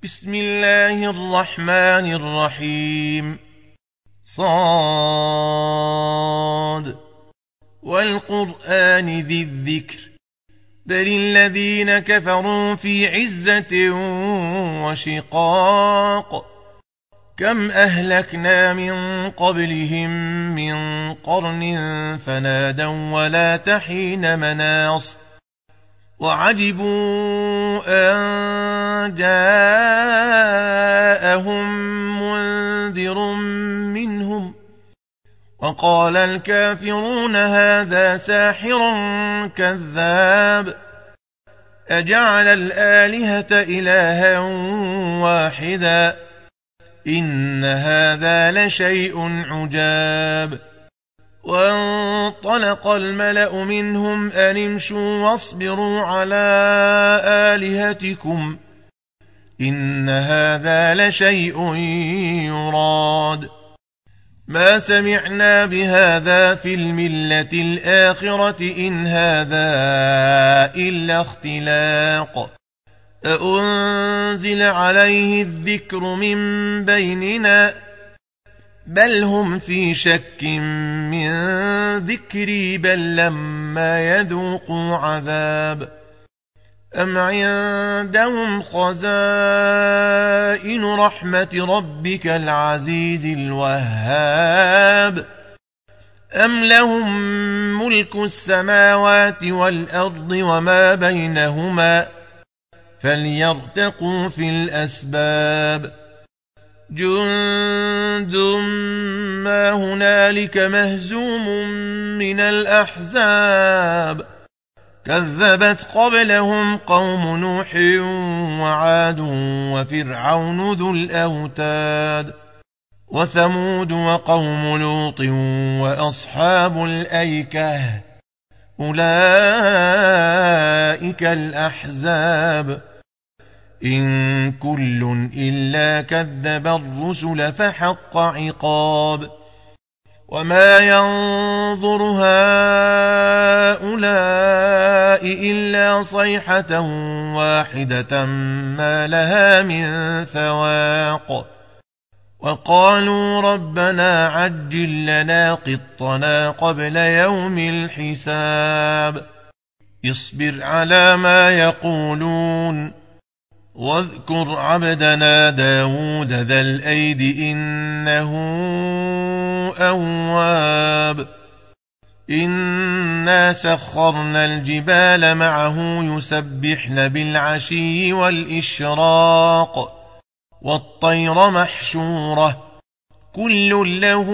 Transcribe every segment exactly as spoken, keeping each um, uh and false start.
بسم الله الرحمن الرحيم. صاد والقرآن ذي الذكر بل الذين كفروا في عزة وشقاق كم أهلكنا من قبلهم من قرن فنادوا ولا تحين مناص وعجبوا أن جاءهم منذر منهم وقال الكافرون هذا ساحر كذاب أجعل الآلهة إلها واحدا إن هذا لشيء عجاب. وانطلق الملأ منهم أن امشوا واصبروا على آلهتكم إن هذا لشيء يراد ما سمعنا بهذا في الملة الآخرة إن هذا إلا اختلاق أأنزل عليه الذكر من بيننا بل هم في شك من ذكري بل لما يذوقوا عذاب أم عندهم خزائن رحمة ربك العزيز الوهاب أم لهم ملك السماوات والأرض وما بينهما فليرتقوا في الأسباب جند ما هنالك مهزوم من الأحزاب كذبت قبلهم قوم نوح وعاد وفرعون ذو الأوتاد وثمود وقوم لوط وأصحاب الأيكة أولئك الأحزاب إن كل إلا كذب الرسل فحق عقاب وما ينظر هؤلاء إلا صيحة واحدة ما لها من فواق وقالوا ربنا عجل لنا قطنا قبل يوم الحساب اصبر على ما يقولون واذكر عبدنا داود ذا الأيد إنه أواب إنا سخرنا الجبال معه يسبحن بالعشي والإشراق والطير محشورة كل له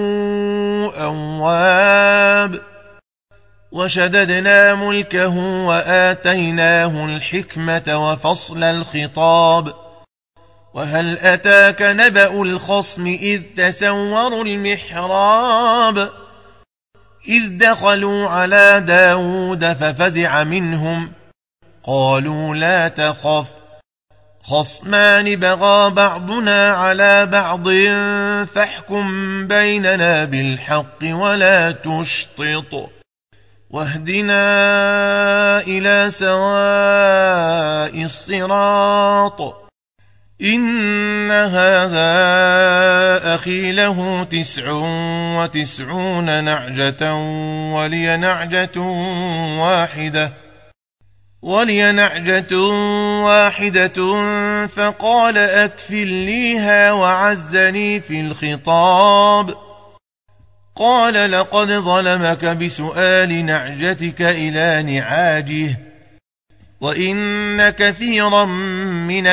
أواب وشددنا ملكه وآتيناه الحكمة وفصل الخطاب وهل أتاك نبأ الخصم إذ تسوروا المحراب إذ دخلوا على داود ففزع منهم قالوا لا تخف خصمان بغى بعضنا على بعض فاحكم بيننا بالحق ولا تشطط واهدنا إلى سواء الصراط إن هذا أخي له تسع وتسعون نعجة ولي نعجة واحدة ولي نعجة واحدة فقال أكفلنيها وعزني في الخطاب قال لقد ظلمك بسؤال نعجتك إلى نعاجه وإن كثيرا من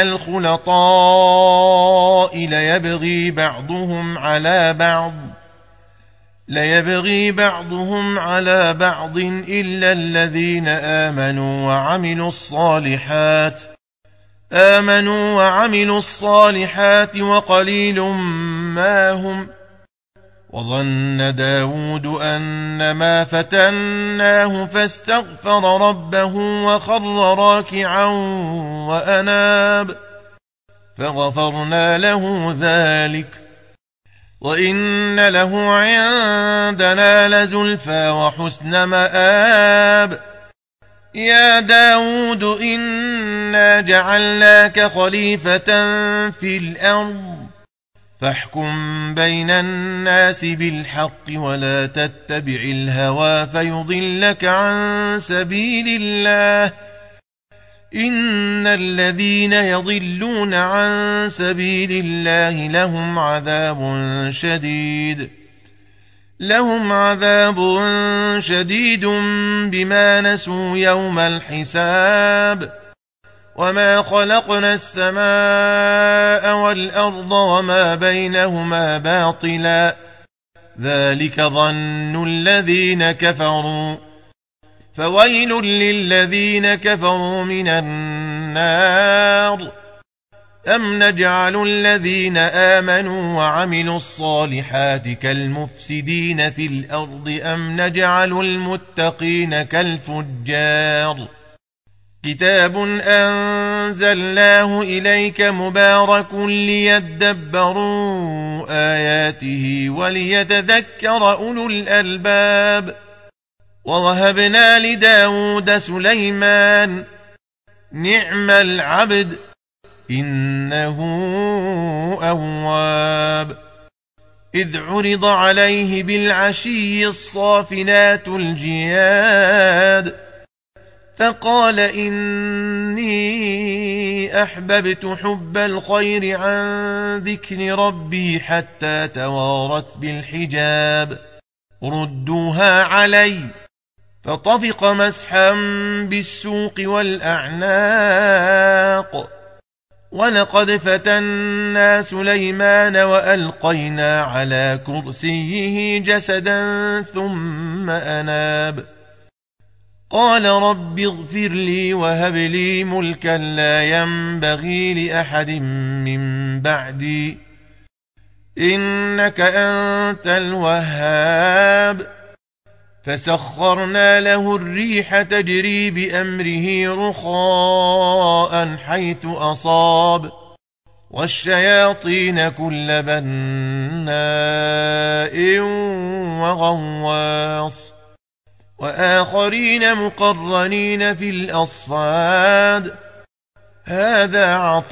الخلطاء ليبغي بعضهم على بعض ليبغي بعضهم على بعض إلا الذين آمنوا وعملوا الصالحات آمنوا وعملوا الصالحات وقليل ما هم وظن داود أنما فتناه فاستغفر ربه وخر راكعا وأناب فغفرنا له ذلك وإن له عندنا لزلفى وحسن مآب يا داود إنا جعلناك خليفة في الأرض فاحكم بين الناس بالحق ولا تتبع الهوى فيضلك عن سبيل الله إن الذين يضلون عن سبيل الله لهم عذاب شديد لهم عذاب شديد بما نسوا يوم الحساب وما خلقنا السماء والأرض وما بينهما باطلا ذلك ظن الذين كفروا فويل للذين كفروا من النار أم نجعل الذين آمنوا وعملوا الصالحات كالمفسدين في الأرض أم نجعل المتقين كالفجار كتاب أنزلناه إليك مبارك ليدبروا آياته وليتذكر أولو الألباب ووهبنا لداود سليمان نعم العبد إنه أواب إذ عرض عليه بالعشي الصافنات الجياد فقال إني أحببت حب الخير عن ذكر ربي حتى توارت بالحجاب ردوها علي فطفق مسحا بالسوق والأعناق ولقد فتنا سليمان وألقينا على كرسيه جسدا ثم أناب قال رب اغفر لي وهب لي ملكا لا ينبغي لأحد من بعدي إنك أنت الوهاب فسخرنا له الريح تجري بأمره رخاء حيث أصاب والشياطين كل بناء وغواص وآخرين مقرنين في الأصفاد هذا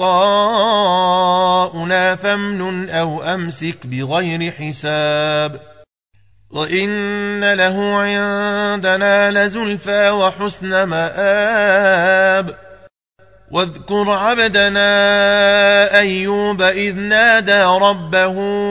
عطاؤنا فامنن أو أمسك بغير حساب وإن له عندنا لزلفى وحسن مآب واذكر عبدنا أيوب إذ نادى ربه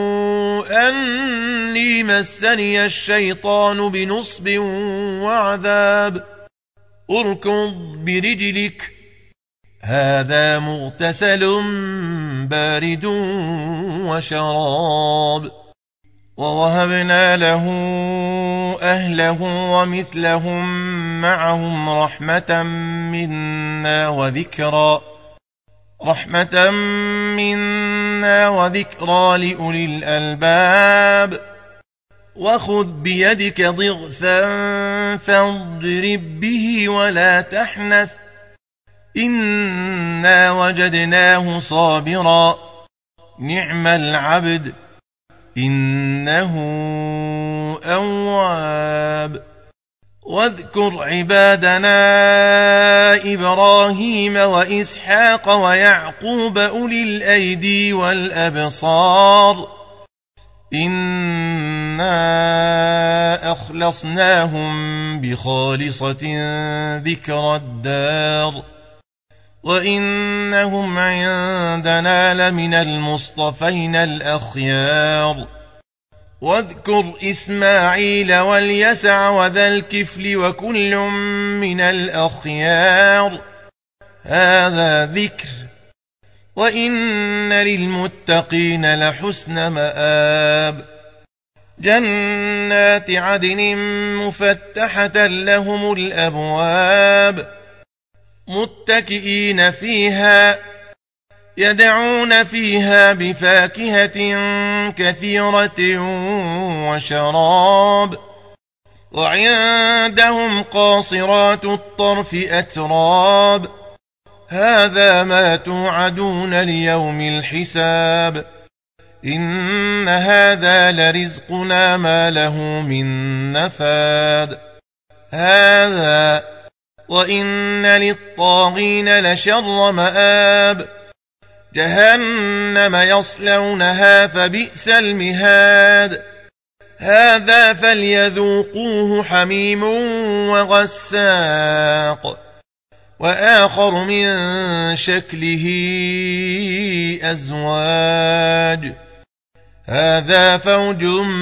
أني مسني الشيطان بنصب وعذاب اركض برجلك هذا مغتسل بارد وشراب ووهبنا له أهله ومثلهم معهم رحمة منا وذكرى رحمة منا وذكرى لأولي الألباب وخذ بيدك ضغثا فاضرب به ولا تحنث إنا وجدناه صابرا نعم العبد إنه أواب واذكر عبادنا إبراهيم وإسحاق ويعقوب أولي الأيدي والأبصار إنا أخلصناهم بخالصة ذكر الدار وإنهم عندنا لمن المصطفين الأخيار واذكر إسماعيل واليسع وذا الكفل وكل من الأخيار هذا ذكر وإن للمتقين لحسن مآب جنات عدن مفتحة لهم الأبواب متكئين فيها يدعون فيها بفاكهة كثيرة وشراب وعندهم قاصرات الطرف أتراب هذا ما توعدون ليوم الحساب إن هذا لرزقنا ما له من نفاد هذا وإن للطاغين لشر مآب جهنم يصلونها فبئس المهاد هذا فليذوقوه حميم وغساق وآخر من شكله أزواج هذا فوج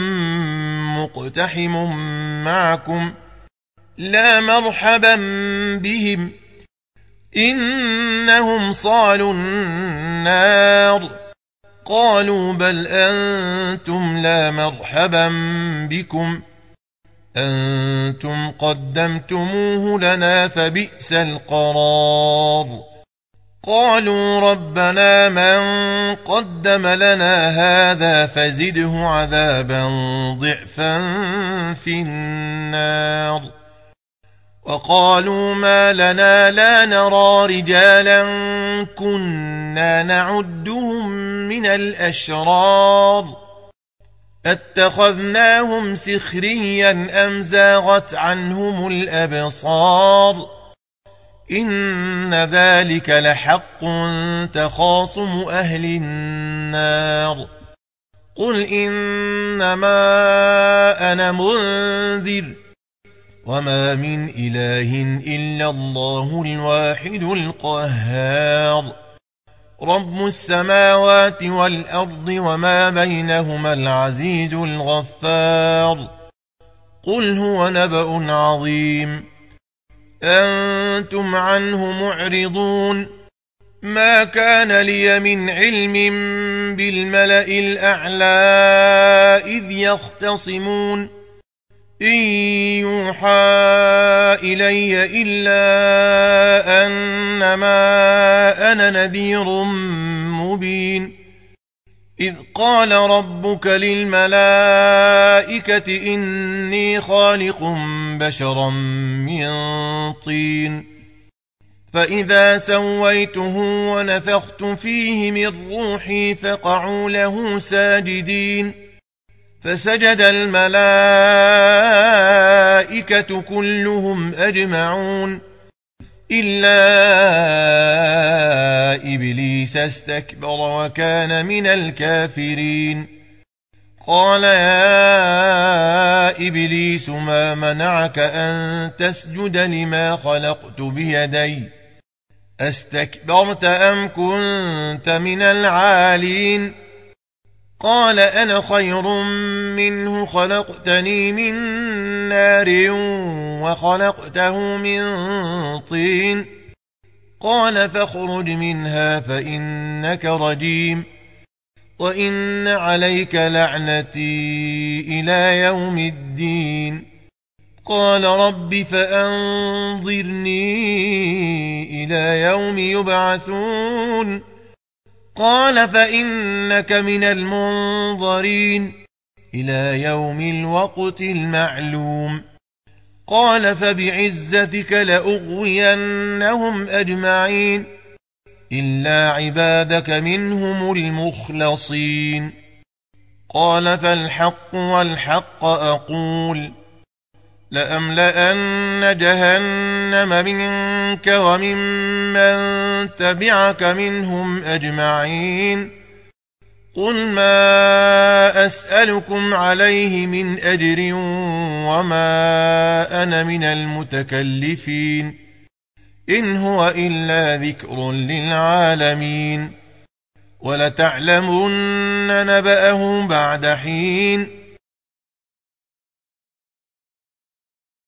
مقتحم معكم لا مرحبا بهم إنهم صالوا النار قالوا بل أنتم لا مرحبا بكم أنتم قدمتموه لنا فبئس القرار قالوا ربنا من قدم لنا هذا فزده عذابا ضعفا في النار وقالوا ما لنا لا نرى رجالا كنا نعدهم من الأشرار اتخذناهم سخريا أم زاغت عنهم الأبصار إن ذلك لحق تخاصم أهل النار قل إنما أنا منذر وما من إله إلا الله الواحد القهار رب السماوات والأرض وما بينهما العزيز الغفار قل هو نبأ عظيم أنتم عنه معرضون ما كان لي من علم بالملأ الأعلى إذ يختصمون إن يوحى إلي إلا أنما أنا نذير مبين إذ قال ربك للملائكة إني خالق بشرا من طين فإذا سويته ونفخت فيه من روحي فقعوا له ساجدين فسجد الملائكة كلهم أجمعون إلا إبليس استكبر وكان من الكافرين قال يا إبليس ما منعك أن تسجد لما خلقت بيدي أستكبرت أم كنت من العالين قال أنا خير منه خلقتني من نار وخلقته من طين قال فاخرج منها فإنك رجيم وإن عليك لعنتي إلى يوم الدين قال رب فأنظرني إلى يوم يبعثون قال فإنك من المنظرين إلى يوم الوقت المعلوم قال فبعزتك لأغوينهم أجمعين إلا عبادك منهم المخلصين قال فالحق والحق أقول لأملأن جهنم منك وممن تبعك منهم أجمعين قل ما أسألكم عليه من أجر وما أنا من المتكلفين إن هو إلا ذكر للعالمين ولتعلمن نبأه بعد حين